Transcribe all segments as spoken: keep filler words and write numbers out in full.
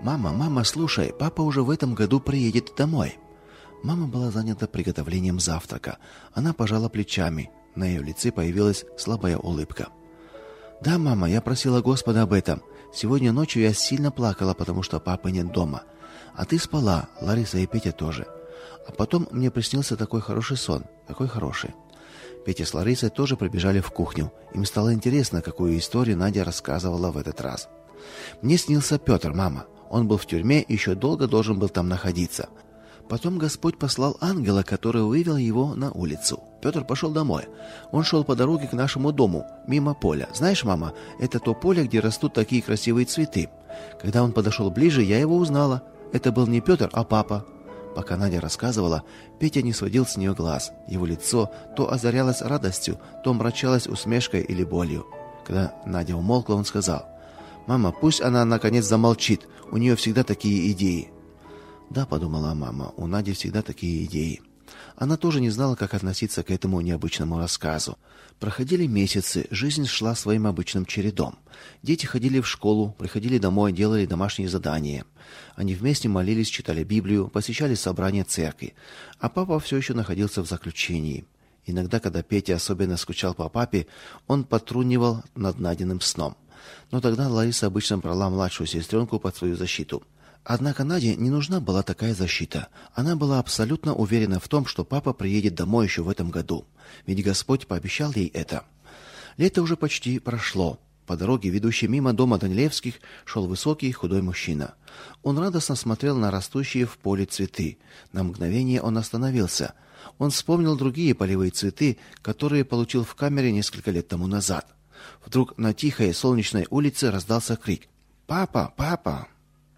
«Мама, мама, слушай, папа уже в этом году приедет домой». Мама была занята приготовлением завтрака. Она пожала плечами. На ее лице появилась слабая улыбка. «Да, мама, я просила Господа об этом. Сегодня ночью я сильно плакала, потому что папы нет дома. А ты спала, Лариса и Петя тоже. А потом мне приснился такой хороший сон, такой хороший». Петя с Ларисой тоже прибежали в кухню. Им стало интересно, какую историю Надя рассказывала в этот раз. «Мне снился Петр, мама. Он был в тюрьме и еще долго должен был там находиться. Потом Господь послал ангела, который вывел его на улицу. Петр пошел домой. Он шел по дороге к нашему дому, мимо поля. Знаешь, мама, это то поле, где растут такие красивые цветы. Когда он подошел ближе, я его узнала. Это был не Петр, а папа». Пока Надя рассказывала, Петя не сводил с нее глаз. Его лицо то озарялось радостью, то мрачалось усмешкой или болью. Когда Надя умолкла, он сказал: «Мама, пусть она наконец замолчит. У нее всегда такие идеи». «Да», — подумала мама, — «у Нади всегда такие идеи». Она тоже не знала, как относиться к этому необычному рассказу. Проходили месяцы, жизнь шла своим обычным чередом. Дети ходили в школу, приходили домой, делали домашние задания. Они вместе молились, читали Библию, посещали собрания церкви. А папа все еще находился в заключении. Иногда, когда Петя особенно скучал по папе, он потрунивал над Надиным сном. Но тогда Лариса обычно брала младшую сестренку под свою защиту. Однако Наде не нужна была такая защита. Она была абсолютно уверена в том, что папа приедет домой еще в этом году. Ведь Господь пообещал ей это. Лето уже почти прошло. По дороге, ведущей мимо дома Данилевских, шел высокий худой мужчина. Он радостно смотрел на растущие в поле цветы. На мгновение он остановился. Он вспомнил другие полевые цветы, которые получил в камере несколько лет тому назад. Вдруг на тихой солнечной улице раздался крик: «Папа! Папа!»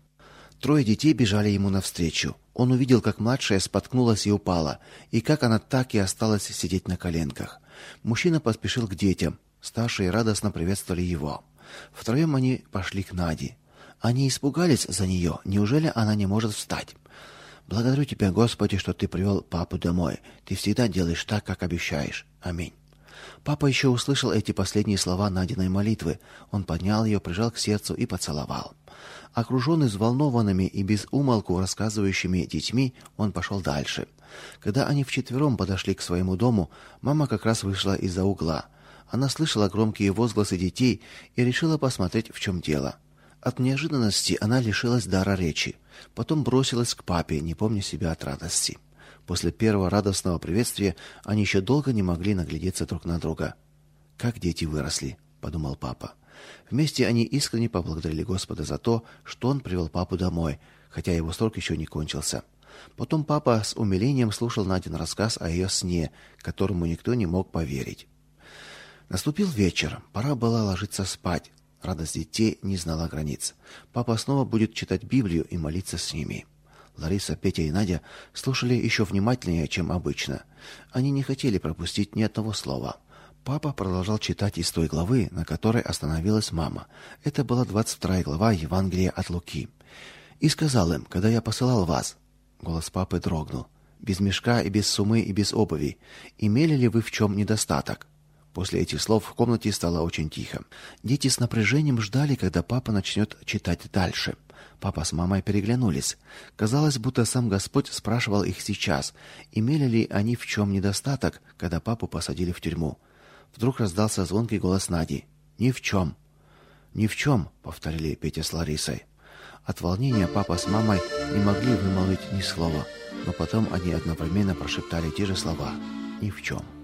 Трое детей бежали ему навстречу. Он увидел, как младшая споткнулась и упала, и как она так и осталась сидеть на коленках. Мужчина поспешил к детям. Старшие радостно приветствовали его. Втроем они пошли к Наде. Они испугались за нее. Неужели она не может встать? «Благодарю тебя, Господи, что ты привел папу домой. Ты всегда делаешь так, как обещаешь. Аминь». Папа еще услышал эти последние слова Надиной молитвы. Он поднял ее, прижал к сердцу и поцеловал. Окруженный взволнованными и без умолку рассказывающими детьми, он пошел дальше. Когда они вчетвером подошли к своему дому, мама как раз вышла из-за угла. Она слышала громкие возгласы детей и решила посмотреть, в чем дело. От неожиданности она лишилась дара речи. Потом бросилась к папе, не помня себя от радости. После первого радостного приветствия они еще долго не могли наглядеться друг на друга. «Как дети выросли», — подумал папа. Вместе они искренне поблагодарили Господа за то, что он привел папу домой, хотя его срок еще не кончился. Потом папа с умилением слушал Надин рассказ о ее сне, которому никто не мог поверить. Наступил вечер, пора было ложиться спать. Радость детей не знала границ. Папа снова будет читать Библию и молиться с ними. Лариса, Петя и Надя слушали еще внимательнее, чем обычно. Они не хотели пропустить ни одного слова. Папа продолжал читать из той главы, на которой остановилась мама. Это была двадцать вторая глава Евангелия от Луки. «И сказал им, когда я посылал вас...» Голос папы дрогнул. «Без мешка и без сумы и без обуви. Имели ли вы в чем недостаток?» После этих слов в комнате стало очень тихо. Дети с напряжением ждали, когда папа начнет читать дальше. Папа с мамой переглянулись. Казалось, будто сам Господь спрашивал их сейчас, имели ли они в чем недостаток, когда папу посадили в тюрьму. Вдруг раздался звонкий голос Нади. «Ни в чем». «Ни в чем», — повторили Петя с Ларисой. От волнения папа с мамой не могли вымолвить ни слова, но потом они одновременно прошептали те же слова: «Ни в чем».